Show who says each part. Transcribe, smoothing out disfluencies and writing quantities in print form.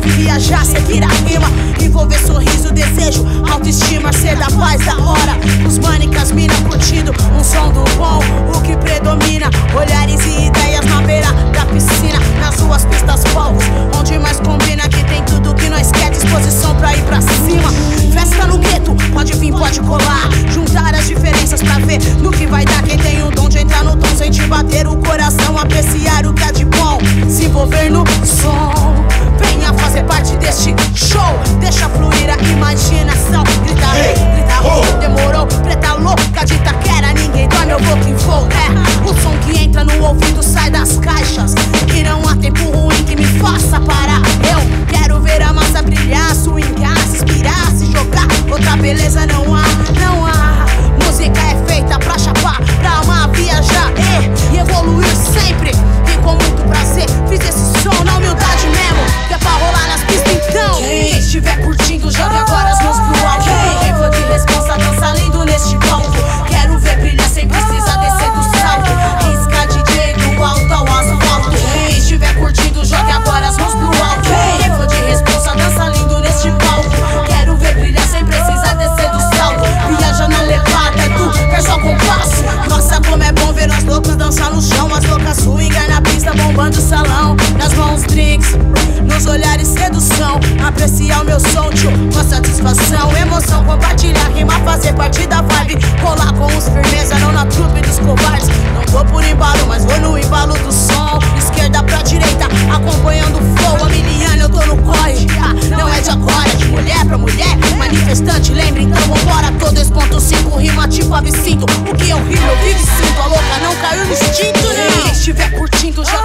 Speaker 1: viajar, seguir a rima, envolver sorriso, desejo, autoestima, ser da paz, da hora. Os manicas, mina curtindo um som do bom, o que predomina, olhares e ideias na beira da piscina, nas ruas, pistas, povos, onde mais combina, que tem tudo que nós quer, disposição pra ir pra cima. Festa no gueto, pode vir, pode colar, juntar as diferenças pra ver no que vai dar. Quem tem o dom de entrar no tom, sentir bater o coração, apreciar o que é de bom, se envolver no som. Venha fazer parte deste show, deixa fluir a imaginação. Grita rei, grita ho, demorou, preta louca de Itaquera, ninguém dorme, eu vou que vou. É, o som que entra no ouvido sai das caixas, e não há tempo ruim que me faça parar. Eu quero ver a massa brilhar, swingar, se inspirar, se jogar, outra beleza não há, não há. Música é feita pra chapar, pra amar, viajar e evoluir sempre. E com muito prazer fiz esse som na humildade mesmo, que é pra rolar nas pistas então. Quem estiver curtindo, joga agora as mãos pro alto. Quem for de responsa, dança lindo neste palco. Quero ver brilhar sem precisar descer do salto. Risca DJ do alto ao asfalto. Quem estiver curtindo, joga agora as mãos pro alto. Quem for de responsa, dança lindo neste palco. Quero ver brilhar sem precisar descer do salto. Viaja na levada do verso ao compasso. Nossa, como é bom ver as loucas dançar no chão, as loucas swingar na pista, bombando o salão. Nas mãos drinks, nos olhares sedução, apreciar o meu som, tio, com satisfação, emoção, compartilhar, rimar, fazer parte da vibe, colar com os firmeza, não na trupe dos covardes. Não tô por embalo, mas vou no embalo do som, esquerda pra direita, acompanhando o flow, a miliana eu tô no corre, não é de agora, de mulher pra mulher, manifestante, lembra então, vambora, todo 2.5, rima tipo absinto, o que eu rimo eu vivo e sinto, a louca não caiu no instinto, né? Quem estiver curtindo, joga